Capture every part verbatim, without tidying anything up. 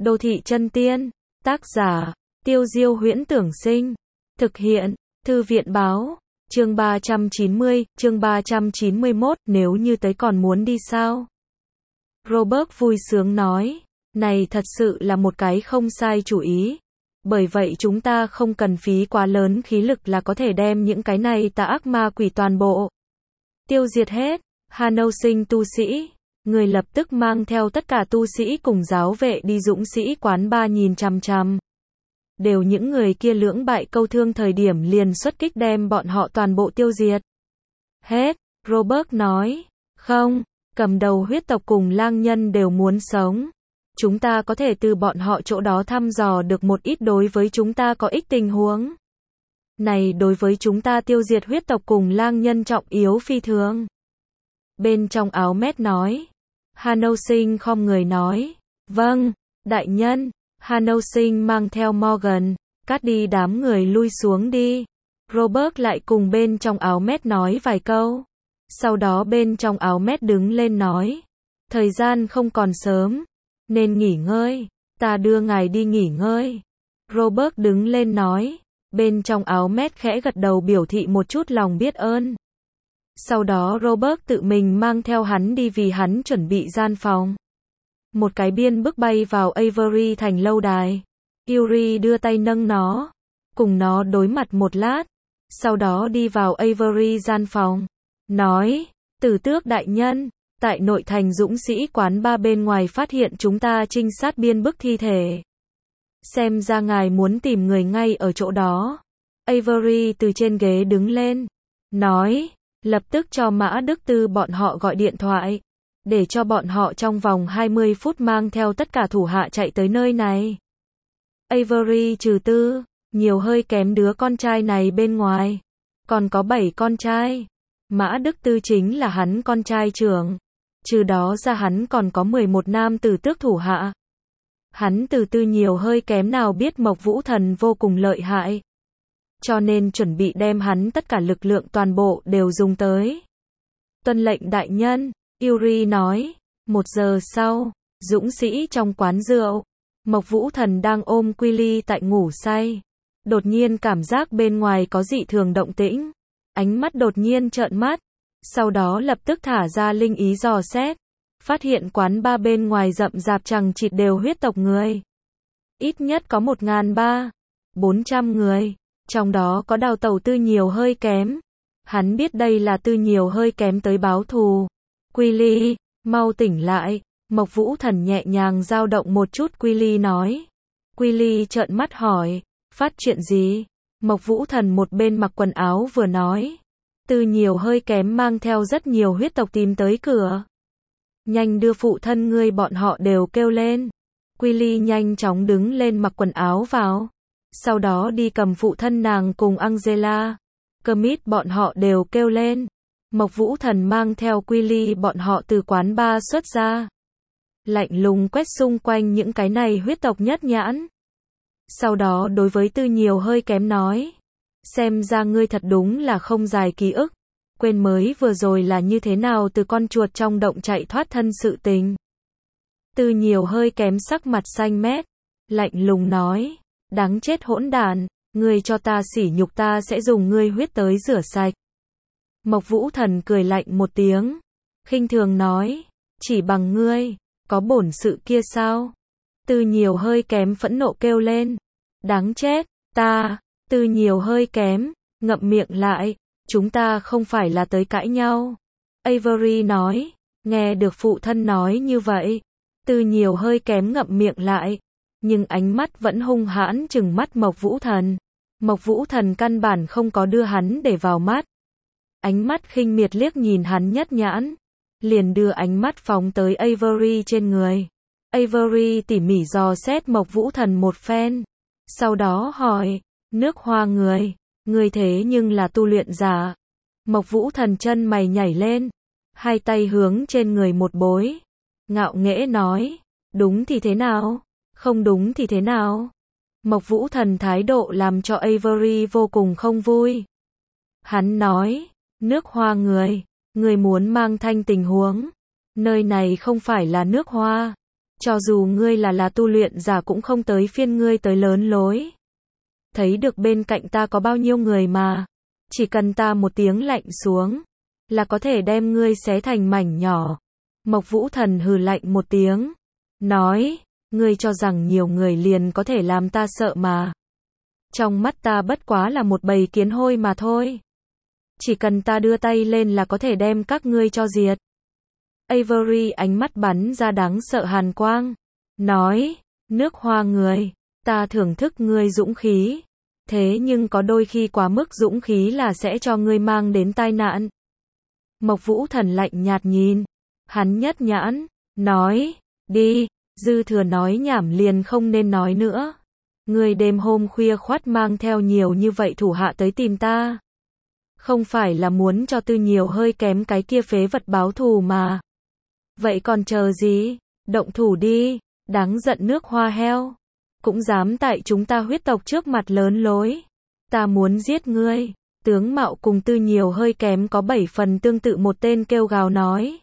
Đô thị chân tiên, tác giả, Tiêu Diêu Huyễn Tưởng Sinh, thực hiện, Thư viện Báo, chương ba trăm chín mươi, chương ba trăm chín mươi mốt, nếu như tới còn muốn đi sao? Robert vui sướng nói, này thật sự là một cái không sai chủ ý. Bởi vậy chúng ta không cần phí quá lớn khí lực là có thể đem những cái này tà ác ma quỷ toàn bộ tiêu diệt hết. Hanâu Sinh tu sĩ, người lập tức mang theo tất cả tu sĩ cùng giáo vệ đi dũng sĩ quán ba nhìn chằm chằm. Đều những người kia lưỡng bại câu thương thời điểm liền xuất kích đem bọn họ toàn bộ tiêu diệt hết. Robert nói, không, cầm đầu huyết tộc cùng lang nhân đều muốn sống. Chúng ta có thể từ bọn họ chỗ đó thăm dò được một ít đối với chúng ta có ích tình huống. Này đối với chúng ta tiêu diệt huyết tộc cùng lang nhân trọng yếu phi thường. Bên trong áo mét nói. Hanâu Sinh khom người nói. Vâng, đại nhân. Hanâu Sinh mang theo Morgan, cắt đi đám người lui xuống đi. Robert lại cùng bên trong áo mét nói vài câu. Sau đó bên trong áo mét đứng lên nói. Thời gian không còn sớm. Nên nghỉ ngơi, ta đưa ngài đi nghỉ ngơi. Robert đứng lên nói, bên trong áo mét khẽ gật đầu biểu thị một chút lòng biết ơn. Sau đó Robert tự mình mang theo hắn đi vì hắn chuẩn bị gian phòng. Một cái biên bước bay vào Avery thành lâu đài. Yuri đưa tay nâng nó, cùng nó đối mặt một lát. Sau đó đi vào Avery gian phòng, nói, Tử Tước đại nhân. Tại nội thành dũng sĩ quán ba bên ngoài phát hiện chúng ta trinh sát biên bức thi thể. Xem ra ngài muốn tìm người ngay ở chỗ đó. Avery từ trên ghế đứng lên. Nói, lập tức cho Mã Đức Tư bọn họ gọi điện thoại. Để cho bọn họ trong vòng hai mươi phút mang theo tất cả thủ hạ chạy tới nơi này. Avery trừ tư, nhiều hơi kém đứa con trai này bên ngoài. Còn có bảy con trai. Mã Đức Tư chính là hắn con trai trưởng. Trừ đó ra hắn còn có mười một nam tử tước thủ hạ. Hắn từ tư nhiều hơi kém nào biết Mộc Vũ Thần vô cùng lợi hại. Cho nên chuẩn bị đem hắn tất cả lực lượng toàn bộ đều dùng tới. Tuân lệnh đại nhân, Yuri nói. Một giờ sau, dũng sĩ trong quán rượu. Mộc Vũ Thần đang ôm Quilly tại ngủ say. Đột nhiên cảm giác bên ngoài có dị thường động tĩnh. Ánh mắt đột nhiên trợn mắt. Sau đó lập tức thả ra linh ý dò xét. Phát hiện quán ba bên ngoài rậm rạp chằng chịt đều huyết tộc người. Ít nhất có một nghìn ba bốn trăm người. Trong đó có đào tẩu tư nhiều hơi kém. Hắn biết đây là tư nhiều hơi kém tới báo thù. Quilly, mau tỉnh lại. Mộc Vũ Thần nhẹ nhàng dao động một chút Quilly nói. Quilly trợn mắt hỏi. Phát chuyện gì? Mộc Vũ Thần một bên mặc quần áo vừa nói. Tư nhiều hơi kém mang theo rất nhiều huyết tộc tìm tới cửa. Nhanh đưa phụ thân ngươi bọn họ đều kêu lên. Quilly nhanh chóng đứng lên mặc quần áo vào. Sau đó đi cầm phụ thân nàng cùng Angela. Kermit bọn họ đều kêu lên. Mộc Vũ Thần mang theo Quilly bọn họ từ quán bar xuất ra. Lạnh lùng quét xung quanh những cái này huyết tộc nhất nhãn. Sau đó đối với tư nhiều hơi kém nói. Xem ra ngươi thật đúng là không dài ký ức. Quên mới vừa rồi là như thế nào từ con chuột trong động chạy thoát thân sự tình. Tư nhiều hơi kém sắc mặt xanh mét. Lạnh lùng nói. Đáng chết hỗn đản. Ngươi cho ta sỉ nhục ta sẽ dùng ngươi huyết tới rửa sạch. Mộc Vũ Thần cười lạnh một tiếng. Khinh thường nói. Chỉ bằng ngươi. Có bổn sự kia sao? Tư nhiều hơi kém phẫn nộ kêu lên. Đáng chết. Ta. Tư nhiều hơi kém, ngậm miệng lại, chúng ta không phải là tới cãi nhau. Avery nói, nghe được phụ thân nói như vậy. Tư nhiều hơi kém ngậm miệng lại, nhưng ánh mắt vẫn hung hãn trừng mắt Mộc Vũ Thần. Mộc Vũ Thần căn bản không có đưa hắn để vào mắt. Ánh mắt khinh miệt liếc nhìn hắn nhất nhãn, liền đưa ánh mắt phóng tới Avery trên người. Avery tỉ mỉ dò xét Mộc Vũ Thần một phen, sau đó hỏi. Nước Hoa người, người thế nhưng là tu luyện giả. Mộc Vũ Thần chân mày nhảy lên, hai tay hướng trên người một bối. Ngạo nghễ nói, đúng thì thế nào, không đúng thì thế nào. Mộc Vũ Thần thái độ làm cho Avery vô cùng không vui. Hắn nói, nước Hoa người, người muốn mang thanh tình huống. Nơi này không phải là nước Hoa. Cho dù ngươi là là tu luyện giả cũng không tới phiên ngươi tới lớn lối. Thấy được bên cạnh ta có bao nhiêu người mà. Chỉ cần ta một tiếng lạnh xuống, là có thể đem ngươi xé thành mảnh nhỏ. Mộc Vũ Thần hừ lạnh một tiếng. Nói, ngươi cho rằng nhiều người liền có thể làm ta sợ mà. Trong mắt ta bất quá là một bầy kiến hôi mà thôi. Chỉ cần ta đưa tay lên là có thể đem các ngươi cho diệt. Avery ánh mắt bắn ra đáng sợ hàn quang. Nói, nước hoa người, ta thưởng thức ngươi dũng khí. Thế nhưng có đôi khi quá mức dũng khí là sẽ cho ngươi mang đến tai nạn. Mộc Vũ Thần lạnh nhạt nhìn. Hắn nhất nhãn, nói, đi, dư thừa nói nhảm liền không nên nói nữa. Ngươi đêm hôm khuya khoắt mang theo nhiều như vậy thủ hạ tới tìm ta. Không phải là muốn cho Tư Nhiều hơi kém cái kia phế vật báo thù mà. Vậy còn chờ gì? Động thủ đi, đáng giận nước hoa heo. Cũng dám tại chúng ta huyết tộc trước mặt lớn lối. Ta muốn giết ngươi. Tướng mạo cùng Tư Nhiều hơi kém có bảy phần tương tự, một tên kêu gào nói.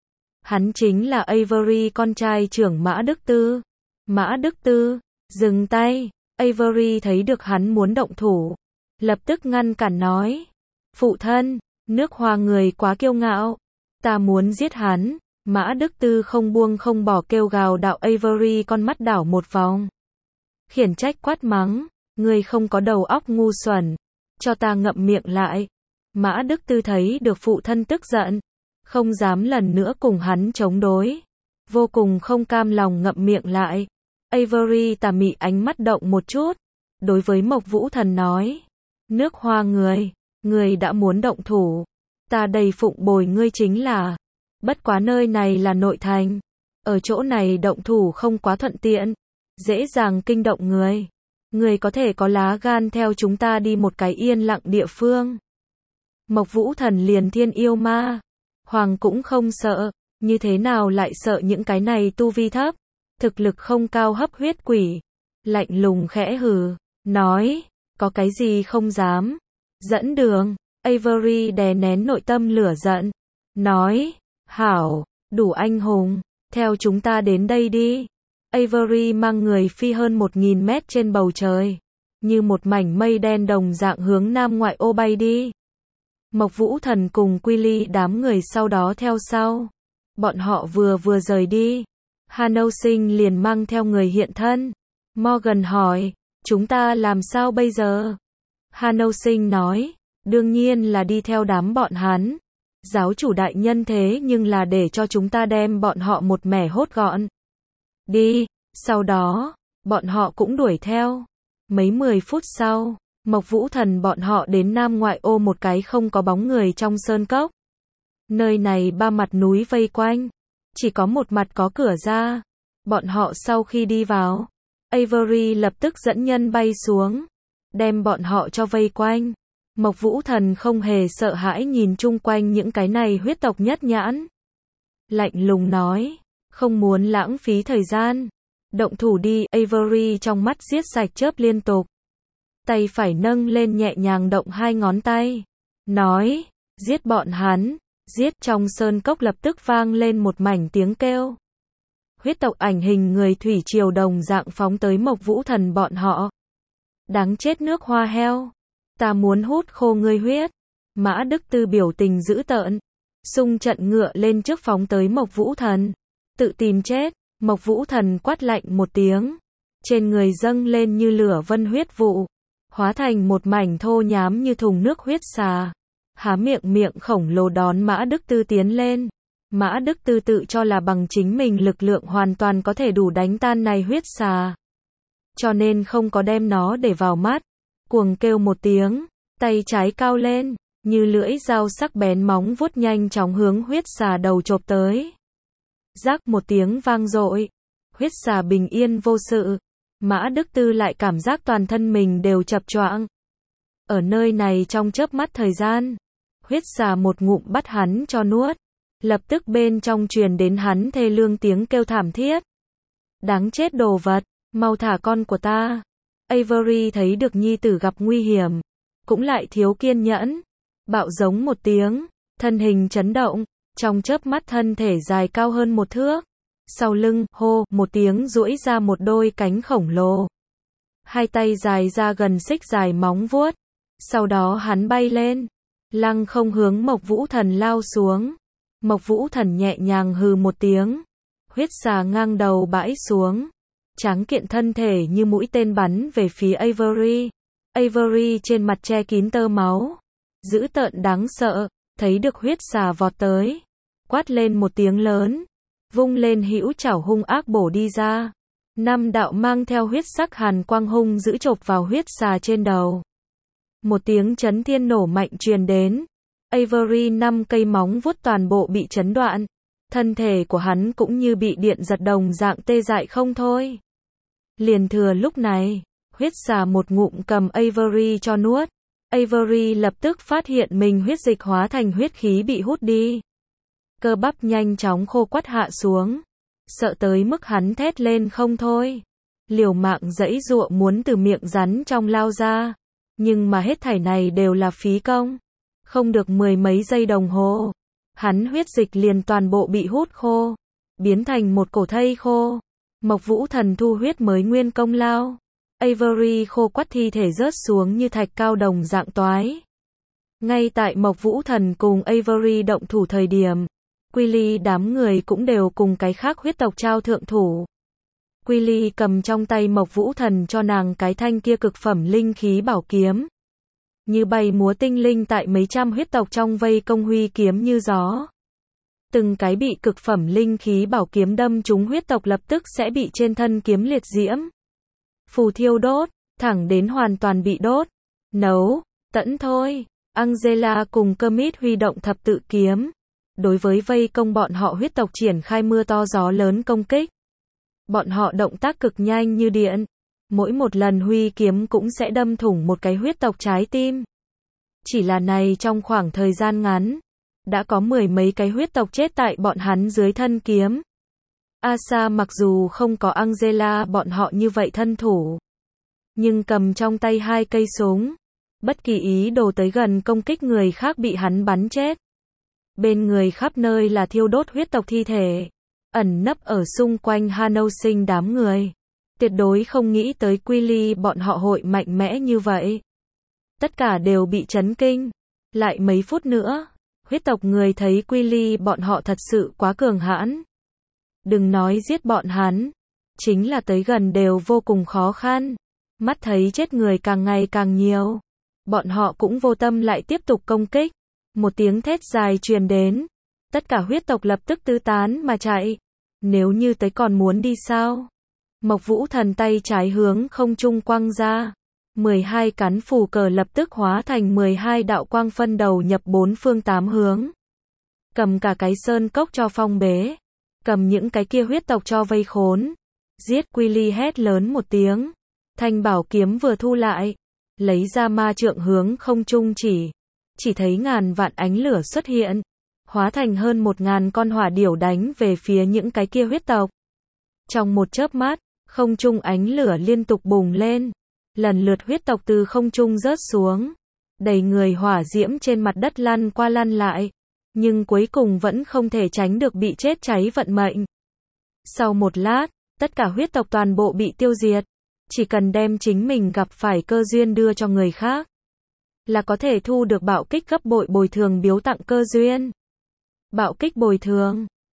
Hắn chính là Avery, con trai trưởng Mã Đức Tư. Mã Đức Tư, dừng tay. Avery thấy được hắn muốn động thủ, lập tức ngăn cản nói. Phụ thân, nước hoa người quá kiêu ngạo. Ta muốn giết hắn. Mã Đức Tư không buông không bỏ kêu gào đạo. Avery con mắt đảo một vòng. Khiển trách quát mắng. Ngươi không có đầu óc ngu xuẩn. Cho ta ngậm miệng lại. Mã Đức Tư thấy được phụ thân tức giận. Không dám lần nữa cùng hắn chống đối. Vô cùng không cam lòng ngậm miệng lại. Avery tà mị ánh mắt động một chút. Đối với Mộc Vũ Thần nói. Nước hoa người. Người đã muốn động thủ. Ta đầy phụng bồi ngươi chính là. Bất quá nơi này là nội thành. Ở chỗ này động thủ không quá thuận tiện. Dễ dàng kinh động người. Người có thể có lá gan theo chúng ta đi một cái yên lặng địa phương. Mộc Vũ Thần liền thiên yêu ma. Hoàng cũng không sợ. Như thế nào lại sợ những cái này tu vi thấp. Thực lực không cao hấp huyết quỷ. Lạnh lùng khẽ hừ. Nói. Có cái gì không dám. Dẫn đường. Avery đè nén nội tâm lửa giận. Nói. Hảo. Đủ anh hùng. Theo chúng ta đến đây đi. Avery mang người phi hơn một nghìn mét trên bầu trời. Như một mảnh mây đen đồng dạng hướng nam ngoại ô bay đi. Mộc Vũ Thần cùng Quilly đám người sau đó theo sau. Bọn họ vừa vừa rời đi. Hano Sinh liền mang theo người hiện thân. Morgan hỏi. Chúng ta làm sao bây giờ? Hano Sinh nói. Đương nhiên là đi theo đám bọn hắn. Giáo chủ đại nhân thế nhưng là để cho chúng ta đem bọn họ một mẻ hốt gọn. Đi. Sau đó, bọn họ cũng đuổi theo. Mấy mười phút sau, Mộc Vũ Thần bọn họ đến nam ngoại ô một cái không có bóng người trong sơn cốc. Nơi này ba mặt núi vây quanh. Chỉ có một mặt có cửa ra. Bọn họ sau khi đi vào, Avery lập tức dẫn nhân bay xuống. Đem bọn họ cho vây quanh. Mộc Vũ Thần không hề sợ hãi nhìn chung quanh những cái này huyết tộc nhất nhãn. Lạnh lùng nói. Không muốn lãng phí thời gian. Động thủ đi. Avery trong mắt giết sạch chớp liên tục. Tay phải nâng lên nhẹ nhàng động hai ngón tay. Nói. Giết bọn hắn. Giết. Trong sơn cốc lập tức vang lên một mảnh tiếng kêu. Huyết tộc ảnh hình người thủy triều đồng dạng phóng tới Mộc Vũ Thần bọn họ. Đáng chết nước hoa heo. Ta muốn hút khô ngươi huyết. Mã Đức Tư biểu tình dữ tợn. Xung trận ngựa lên trước phóng tới Mộc Vũ Thần. Tự tìm chết. Mộc Vũ Thần quát lạnh một tiếng. Trên người dâng lên như lửa vân huyết vụ. Hóa thành một mảnh thô nhám như thùng nước huyết xà. Há miệng miệng khổng lồ đón Mã Đức Tư tiến lên. Mã Đức Tư tự cho là bằng chính mình lực lượng hoàn toàn có thể đủ đánh tan này huyết xà. Cho nên không có đem nó để vào mắt. Cuồng kêu một tiếng. Tay trái cao lên. Như lưỡi dao sắc bén móng vuốt nhanh chóng hướng huyết xà đầu chộp tới. Rắc một tiếng vang dội. Huyết xà bình yên vô sự. Mã Đức Tư lại cảm giác toàn thân mình đều chập choạng. Ở nơi này trong chớp mắt thời gian. Huyết xà một ngụm bắt hắn cho nuốt. Lập tức bên trong truyền đến hắn thê lương tiếng kêu thảm thiết. Đáng chết đồ vật. Mau thả con của ta. Avery thấy được nhi tử gặp nguy hiểm. Cũng lại thiếu kiên nhẫn. Bạo giống một tiếng. Thân hình chấn động. Trong chớp mắt thân thể dài cao hơn một thước. sau lưng, hô, một tiếng duỗi ra một đôi cánh khổng lồ. Hai tay dài ra gần xích dài móng vuốt. Sau đó hắn bay lên, lăng không hướng Mộc Vũ Thần lao xuống. Mộc Vũ Thần nhẹ nhàng hừ một tiếng, huyết xà ngang đầu bãi xuống, tráng kiện thân thể như mũi tên bắn về phía Avery. Avery trên mặt che kín tơ máu, dữ tợn đáng sợ, thấy được huyết xà vọt tới, quát lên một tiếng lớn, vung lên hữu chảo hung ác bổ đi ra. Năm đạo mang theo huyết sắc hàn quang hung dữ chộp vào huyết xà trên đầu. Một tiếng chấn thiên nổ mạnh truyền đến. Avery năm cây móng vuốt toàn bộ bị chấn đoạn. Thân thể của hắn cũng như bị điện giật đồng dạng tê dại không thôi. Liền thừa lúc này, huyết xà một ngụm cầm Avery cho nuốt. Avery lập tức phát hiện mình huyết dịch hóa thành huyết khí bị hút đi. Cơ bắp nhanh chóng khô quắt hạ xuống. Sợ tới mức hắn thét lên không thôi. Liều mạng giãy giụa muốn từ miệng rắn trong lao ra. Nhưng mà hết thảy này đều là phí công. Không được mười mấy giây đồng hồ, hắn huyết dịch liền toàn bộ bị hút khô, biến thành một cổ thây khô. Mộc Vũ Thần thu huyết mới nguyên công lao. Avery khô quắt thi thể rớt xuống như thạch cao đồng dạng toái. Ngay tại Mộc Vũ Thần cùng Avery động thủ thời điểm, Quilly đám người cũng đều cùng cái khác huyết tộc trao thượng thủ. Quilly cầm trong tay Mộc Vũ Thần cho nàng cái thanh kia cực phẩm linh khí bảo kiếm. Như bay múa tinh linh tại mấy trăm huyết tộc trong vây công huy kiếm như gió. Từng cái bị cực phẩm linh khí bảo kiếm đâm trúng huyết tộc lập tức sẽ bị trên thân kiếm liệt diễm. Phù thiêu đốt, thẳng đến hoàn toàn bị đốt. Nấu, tẫn thôi. Angela cùng Kermit huy động thập tự kiếm. Đối với vây công bọn họ huyết tộc triển khai mưa to gió lớn công kích. Bọn họ động tác cực nhanh như điện. Mỗi một lần huy kiếm cũng sẽ đâm thủng một cái huyết tộc trái tim. Chỉ là này trong khoảng thời gian ngắn, đã có mười mấy cái huyết tộc chết tại bọn hắn dưới thân kiếm. Asa mặc dù không có Angela bọn họ như vậy thân thủ, nhưng cầm trong tay hai cây súng, bất kỳ ý đồ tới gần công kích người khác bị hắn bắn chết. Bên người khắp nơi là thiêu đốt huyết tộc thi thể, ẩn nấp ở xung quanh Hano Sinh đám người. Tuyệt đối không nghĩ tới Quilly bọn họ hội mạnh mẽ như vậy. Tất cả đều bị chấn kinh. Lại mấy phút nữa, huyết tộc người thấy Quilly bọn họ thật sự quá cường hãn. Đừng nói giết bọn hắn, chính là tới gần đều vô cùng khó khăn. Mắt thấy chết người càng ngày càng nhiều, bọn họ cũng vô tâm lại tiếp tục công kích. Một tiếng thét dài truyền đến, tất cả huyết tộc lập tức tứ tán mà chạy. Nếu như tới còn muốn đi sao? Mộc Vũ Thần tay trái hướng không trung quăng ra. mười hai cán phù cờ lập tức hóa thành mười hai đạo quang phân đầu nhập bốn phương tám hướng. Cầm cả cái sơn cốc cho phong bế. Cầm những cái kia huyết tộc cho vây khốn. Giết Quilly hét lớn một tiếng. Thanh bảo kiếm vừa thu lại. Lấy ra ma trượng hướng không trung chỉ. Chỉ thấy ngàn vạn ánh lửa xuất hiện. Hóa thành hơn một ngàn con hỏa điểu đánh về phía những cái kia huyết tộc. Trong một chớp mắt, không trung ánh lửa liên tục bùng lên. Lần lượt huyết tộc từ không trung rớt xuống. Đầy người hỏa diễm trên mặt đất lăn qua lăn lại. Nhưng cuối cùng vẫn không thể tránh được bị chết cháy vận mệnh. Sau một lát, tất cả huyết tộc toàn bộ bị tiêu diệt. Chỉ cần đem chính mình gặp phải cơ duyên đưa cho người khác, là có thể thu được bạo kích gấp bội bồi thường biếu tặng cơ duyên. Bạo kích bồi thường.